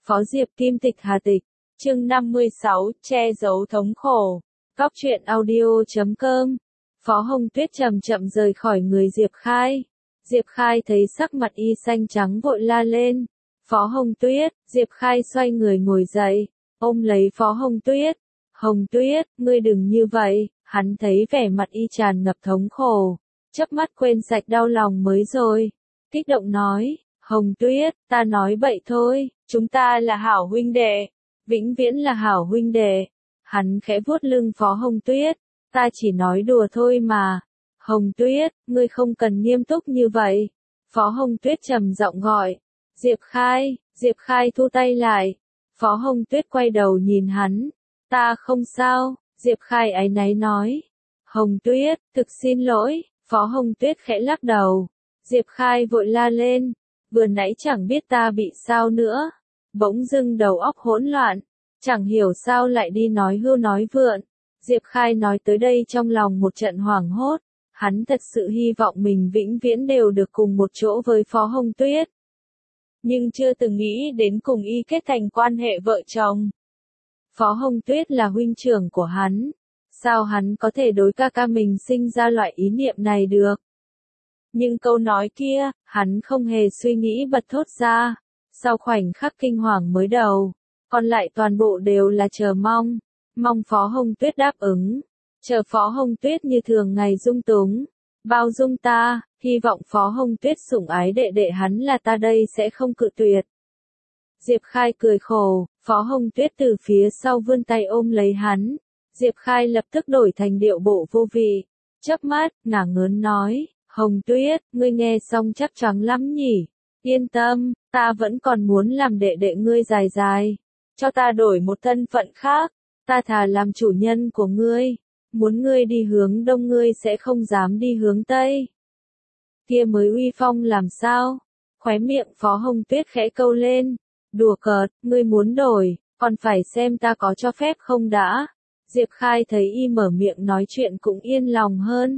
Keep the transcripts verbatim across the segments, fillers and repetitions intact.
Phó Diệp Kim Tịch Hà Tịch, chương năm mươi sáu, che giấu thống khổ. Cóc truyện audio chấm com. Phó Hồng Tuyết chậm chậm rời khỏi người Diệp Khai. Diệp Khai thấy sắc mặt y xanh trắng vội la lên. Phó Hồng Tuyết, Diệp Khai xoay người ngồi dậy, ôm lấy Phó Hồng Tuyết. Hồng Tuyết, ngươi đừng như vậy, hắn thấy vẻ mặt y tràn ngập thống khổ, chớp mắt quên sạch đau lòng mới rồi. Kích động nói, Hồng Tuyết, ta nói bậy thôi, chúng ta là hảo huynh đệ, vĩnh viễn là hảo huynh đệ. Hắn khẽ vuốt lưng Phó Hồng Tuyết, ta chỉ nói đùa thôi mà. Hồng Tuyết, ngươi không cần nghiêm túc như vậy. Phó Hồng Tuyết trầm giọng gọi. Diệp Khai, Diệp Khai thu tay lại. Phó Hồng Tuyết quay đầu nhìn hắn. Ta không sao, Diệp Khai áy náy nói. Hồng Tuyết, thực xin lỗi. Phó Hồng Tuyết khẽ lắc đầu. Diệp Khai vội la lên. Vừa nãy chẳng biết ta bị sao nữa. Bỗng dưng đầu óc hỗn loạn. Chẳng hiểu sao lại đi nói hưu nói vượn. Diệp Khai nói tới đây trong lòng một trận hoảng hốt. Hắn thật sự hy vọng mình vĩnh viễn đều được cùng một chỗ với Phó Hồng Tuyết. Nhưng chưa từng nghĩ đến cùng y kết thành quan hệ vợ chồng. Phó Hồng Tuyết là huynh trưởng của hắn. Sao hắn có thể đối ca ca mình sinh ra loại ý niệm này được? Nhưng câu nói kia, hắn không hề suy nghĩ bật thốt ra. Sau khoảnh khắc kinh hoàng mới đầu, còn lại toàn bộ đều là chờ mong. Mong Phó Hồng Tuyết đáp ứng. Chờ Phó Hồng Tuyết như thường ngày dung túng. Bao dung ta, hy vọng Phó Hồng Tuyết sủng ái đệ đệ hắn là ta đây sẽ không cự tuyệt. Diệp Khai cười khổ, Phó Hồng Tuyết từ phía sau vươn tay ôm lấy hắn. Diệp Khai lập tức đổi thành điệu bộ vô vị. Chớp mắt, ngả ngớn nói, Hồng Tuyết, ngươi nghe xong chắc chắn lắm nhỉ. Yên tâm, ta vẫn còn muốn làm đệ đệ ngươi dài dài. Cho ta đổi một thân phận khác. Ta thà làm chủ nhân của ngươi. Muốn ngươi đi hướng đông ngươi sẽ không dám đi hướng tây. Kia mới uy phong làm sao? Khóe miệng Phó Hồng Tuyết khẽ câu lên. Đùa cợt, ngươi muốn đổi, còn phải xem ta có cho phép không đã. Diệp Khai thấy y mở miệng nói chuyện cũng yên lòng hơn.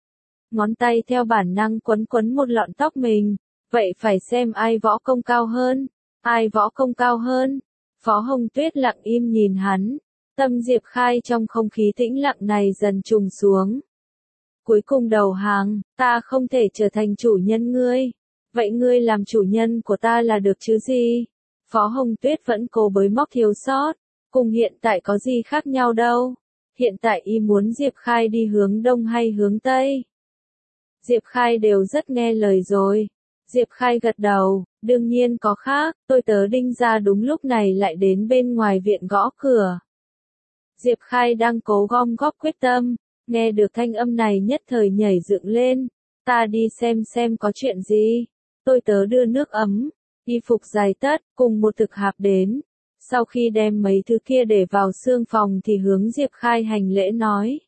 Ngón tay theo bản năng quấn quấn một lọn tóc mình. Vậy phải xem ai võ công cao hơn. Ai võ công cao hơn. Phó Hồng Tuyết lặng im nhìn hắn. Tâm Diệp Khai trong không khí tĩnh lặng này dần trùng xuống. Cuối cùng đầu hàng, ta không thể trở thành chủ nhân ngươi. Vậy ngươi làm chủ nhân của ta là được chứ gì? Phó Hồng Tuyết vẫn cố bới móc thiếu sót. Cùng hiện tại có gì khác nhau đâu. Hiện tại y muốn Diệp Khai đi hướng đông hay hướng tây. Diệp Khai đều rất nghe lời rồi. Diệp Khai gật đầu, đương nhiên có khác, tôi tớ Đinh ra đúng lúc này lại đến bên ngoài viện gõ cửa. Diệp Khai đang cố gom góp quyết tâm, nghe được thanh âm này nhất thời nhảy dựng lên. Ta đi xem xem có chuyện gì. Tôi tớ đưa nước ấm, y phục dài tất, cùng một thực hạp đến. Sau khi đem mấy thứ kia để vào xương phòng thì hướng Diệp Khai hành lễ nói.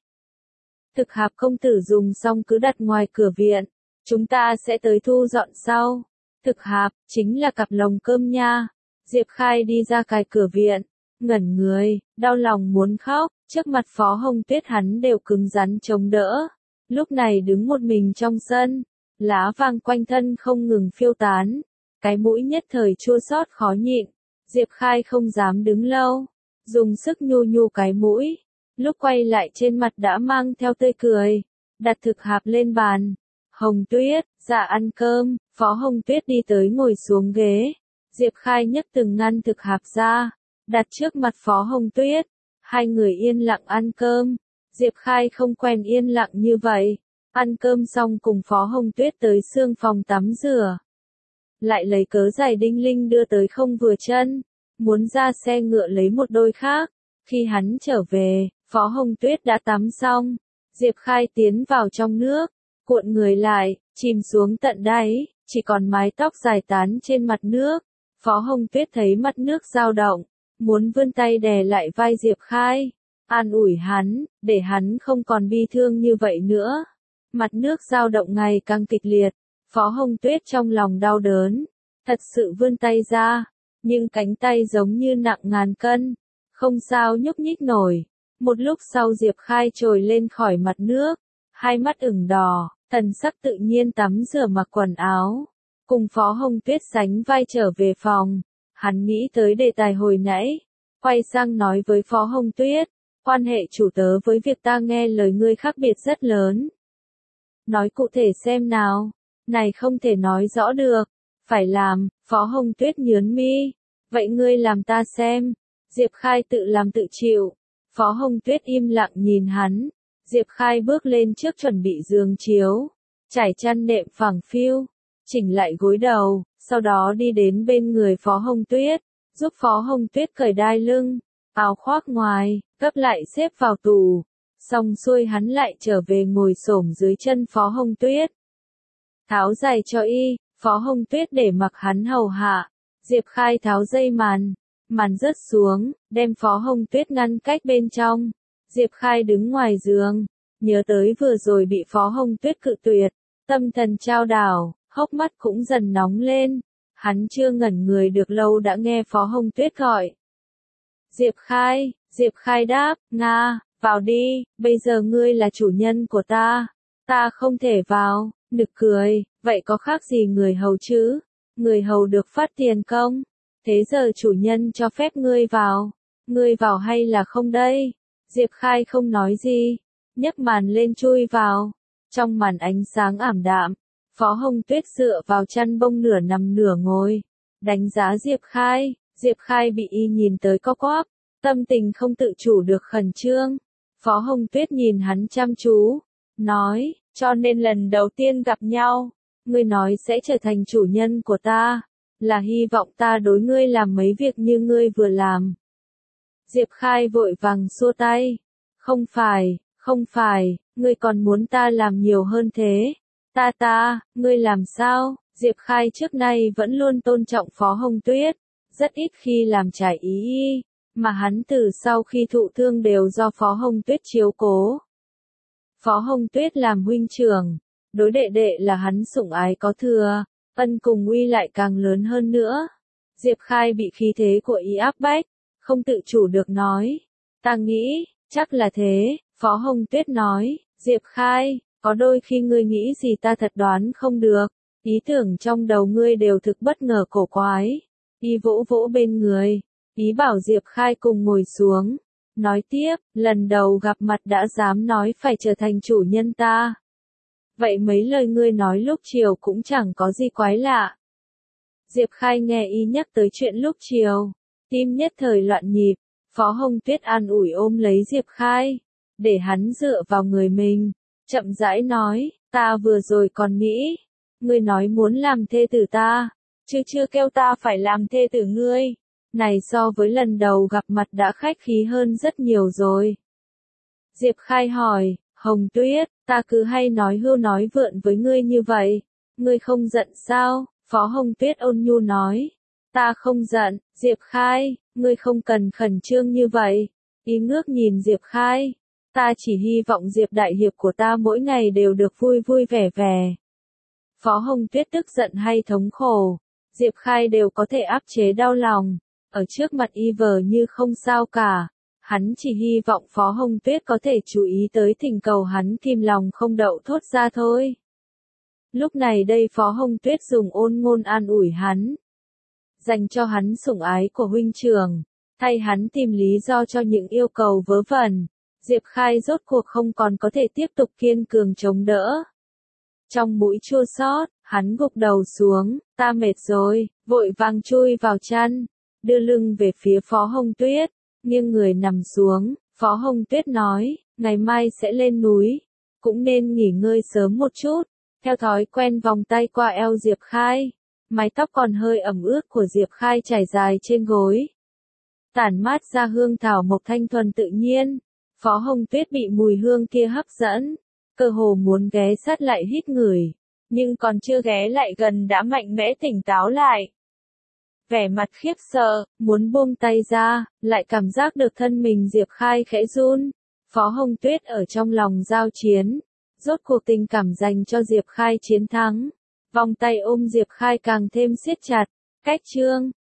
Thực hạp công tử dùng xong cứ đặt ngoài cửa viện. Chúng ta sẽ tới thu dọn sau. Thực hạp, chính là cặp lồng cơm nha. Diệp Khai đi ra cài cửa viện. Ngẩn người, đau lòng muốn khóc, trước mặt Phó Hồng Tuyết hắn đều cứng rắn chống đỡ. Lúc này đứng một mình trong sân, lá vàng quanh thân không ngừng phiêu tán. Cái mũi nhất thời chua xót khó nhịn. Diệp Khai không dám đứng lâu, dùng sức nhu nhu cái mũi. Lúc quay lại trên mặt đã mang theo tươi cười, đặt thực hạp lên bàn. Hồng Tuyết, dạ ăn cơm. Phó Hồng Tuyết đi tới ngồi xuống ghế. Diệp Khai nhấc từng ngăn thực hạp ra, đặt trước mặt Phó Hồng Tuyết. Hai người yên lặng ăn cơm. Diệp Khai không quen yên lặng như vậy. Ăn cơm xong cùng Phó Hồng Tuyết tới xương phòng tắm rửa. Lại lấy cớ giày đinh linh đưa tới không vừa chân. Muốn ra xe ngựa lấy một đôi khác. Khi hắn trở về, Phó Hồng Tuyết đã tắm xong. Diệp Khai tiến vào trong nước, cuộn người lại, chìm xuống tận đáy, chỉ còn mái tóc dài tán trên mặt nước. Phó Hồng Tuyết thấy mặt nước dao động, muốn vươn tay đè lại vai Diệp Khai, an ủi hắn, để hắn không còn bi thương như vậy nữa. Mặt nước dao động ngày càng kịch liệt, Phó Hồng Tuyết trong lòng đau đớn, thật sự vươn tay ra, nhưng cánh tay giống như nặng ngàn cân, không sao nhúc nhích nổi. Một lúc sau Diệp Khai trồi lên khỏi mặt nước, hai mắt ửng đỏ, thần sắc tự nhiên tắm rửa mặc quần áo, cùng Phó Hồng Tuyết sánh vai trở về phòng. Hắn nghĩ tới đề tài hồi nãy, quay sang nói với Phó Hồng Tuyết, quan hệ chủ tớ với việc ta nghe lời ngươi khác biệt rất lớn. Nói cụ thể xem nào, này không thể nói rõ được, phải làm, Phó Hồng Tuyết nhướng mi, vậy ngươi làm ta xem, Diệp Khai tự làm tự chịu, Phó Hồng Tuyết im lặng nhìn hắn, Diệp Khai bước lên trước chuẩn bị giường chiếu, trải chăn nệm phẳng phiu, chỉnh lại gối đầu, sau đó đi đến bên người Phó Hồng Tuyết, giúp Phó Hồng Tuyết cởi đai lưng, áo khoác ngoài, gấp lại xếp vào tủ, xong xuôi hắn lại trở về ngồi xổm dưới chân Phó Hồng Tuyết. Tháo giày cho y, Phó Hồng Tuyết để mặc hắn hầu hạ, Diệp Khai tháo dây màn, màn rớt xuống, đem Phó Hồng Tuyết ngăn cách bên trong. Diệp Khai đứng ngoài giường, nhớ tới vừa rồi bị Phó Hồng Tuyết cự tuyệt, tâm thần chao đảo, hốc mắt cũng dần nóng lên. Hắn chưa ngẩn người được lâu đã nghe Phó Hồng Tuyết gọi. Diệp Khai, Diệp Khai đáp, Nga, vào đi, bây giờ ngươi là chủ nhân của ta, ta không thể vào, nực cười, vậy có khác gì người hầu chứ, người hầu được phát tiền công, thế giờ chủ nhân cho phép ngươi vào, ngươi vào hay là không đây? Diệp Khai không nói gì, nhấc màn lên chui vào, trong màn ánh sáng ảm đạm, Phó Hồng Tuyết dựa vào chăn bông nửa nằm nửa ngồi, đánh giá Diệp Khai, Diệp Khai bị y nhìn tới co quắp, tâm tình không tự chủ được khẩn trương. Phó Hồng Tuyết nhìn hắn chăm chú, nói, cho nên lần đầu tiên gặp nhau, ngươi nói sẽ trở thành chủ nhân của ta, là hy vọng ta đối ngươi làm mấy việc như ngươi vừa làm. Diệp Khai vội vàng xua tay, không phải, không phải, ngươi còn muốn ta làm nhiều hơn thế. Ta ta, ngươi làm sao? Diệp Khai trước nay vẫn luôn tôn trọng Phó Hồng Tuyết, rất ít khi làm trái ý y, mà hắn từ sau khi thụ thương đều do Phó Hồng Tuyết chiếu cố. Phó Hồng Tuyết làm huynh trưởng, đối đệ đệ là hắn sủng ái có thừa, ân cùng uy lại càng lớn hơn nữa. Diệp Khai bị khí thế của y áp bách, không tự chủ được nói, ta nghĩ, chắc là thế, Phó Hồng Tuyết nói, Diệp Khai, có đôi khi ngươi nghĩ gì ta thật đoán không được, ý tưởng trong đầu ngươi đều thực bất ngờ cổ quái. Y vỗ vỗ bên người, ý bảo Diệp Khai cùng ngồi xuống, nói tiếp, lần đầu gặp mặt đã dám nói phải trở thành chủ nhân ta. Vậy mấy lời ngươi nói lúc chiều cũng chẳng có gì quái lạ. Diệp Khai nghe y nhắc tới chuyện lúc chiều, tim nhất thời loạn nhịp, Phó Hồng Tuyết an ủi ôm lấy Diệp Khai, để hắn dựa vào người mình, chậm rãi nói, ta vừa rồi còn nghĩ, ngươi nói muốn làm thê tử ta, chứ chưa kêu ta phải làm thê tử ngươi, này so với lần đầu gặp mặt đã khách khí hơn rất nhiều rồi. Diệp Khai hỏi, Hồng Tuyết, ta cứ hay nói hưu nói vượn với ngươi như vậy, ngươi không giận sao? Phó Hồng Tuyết ôn nhu nói, ta không giận, Diệp Khai, ngươi không cần khẩn trương như vậy. Y ngước nhìn Diệp Khai, ta chỉ hy vọng Diệp đại hiệp của ta mỗi ngày đều được vui vui vẻ vẻ. Phó Hồng Tuyết tức giận hay thống khổ, Diệp Khai đều có thể áp chế đau lòng, ở trước mặt y vờ như không sao cả. Hắn chỉ hy vọng Phó Hồng Tuyết có thể chú ý tới thỉnh cầu hắn kìm lòng không đậu thốt ra thôi. Lúc này đây Phó Hồng Tuyết dùng ôn ngôn an ủi hắn, dành cho hắn sủng ái của huynh trưởng, thay hắn tìm lý do cho những yêu cầu vớ vẩn. Diệp Khai rốt cuộc không còn có thể tiếp tục kiên cường chống đỡ. Trong mũi chua xót, hắn gục đầu xuống, ta mệt rồi, vội vàng chui vào chăn, đưa lưng về phía Phó Hồng Tuyết, nghiêng người nằm xuống. Phó Hồng Tuyết nói, ngày mai sẽ lên núi, cũng nên nghỉ ngơi sớm một chút. Theo thói quen vòng tay qua eo Diệp Khai, mái tóc còn hơi ẩm ướt của Diệp Khai trải dài trên gối, tản mát ra hương thảo mộc thanh thuần tự nhiên. Phó Hồng Tuyết bị mùi hương kia hấp dẫn, cơ hồ muốn ghé sát lại hít ngửi, nhưng còn chưa ghé lại gần đã mạnh mẽ tỉnh táo lại. Vẻ mặt khiếp sợ, muốn buông tay ra, lại cảm giác được thân mình Diệp Khai khẽ run. Phó Hồng Tuyết ở trong lòng giao chiến, rốt cuộc tình cảm dành cho Diệp Khai chiến thắng. Vòng tay ôm Diệp Khai càng thêm siết chặt, cách chương.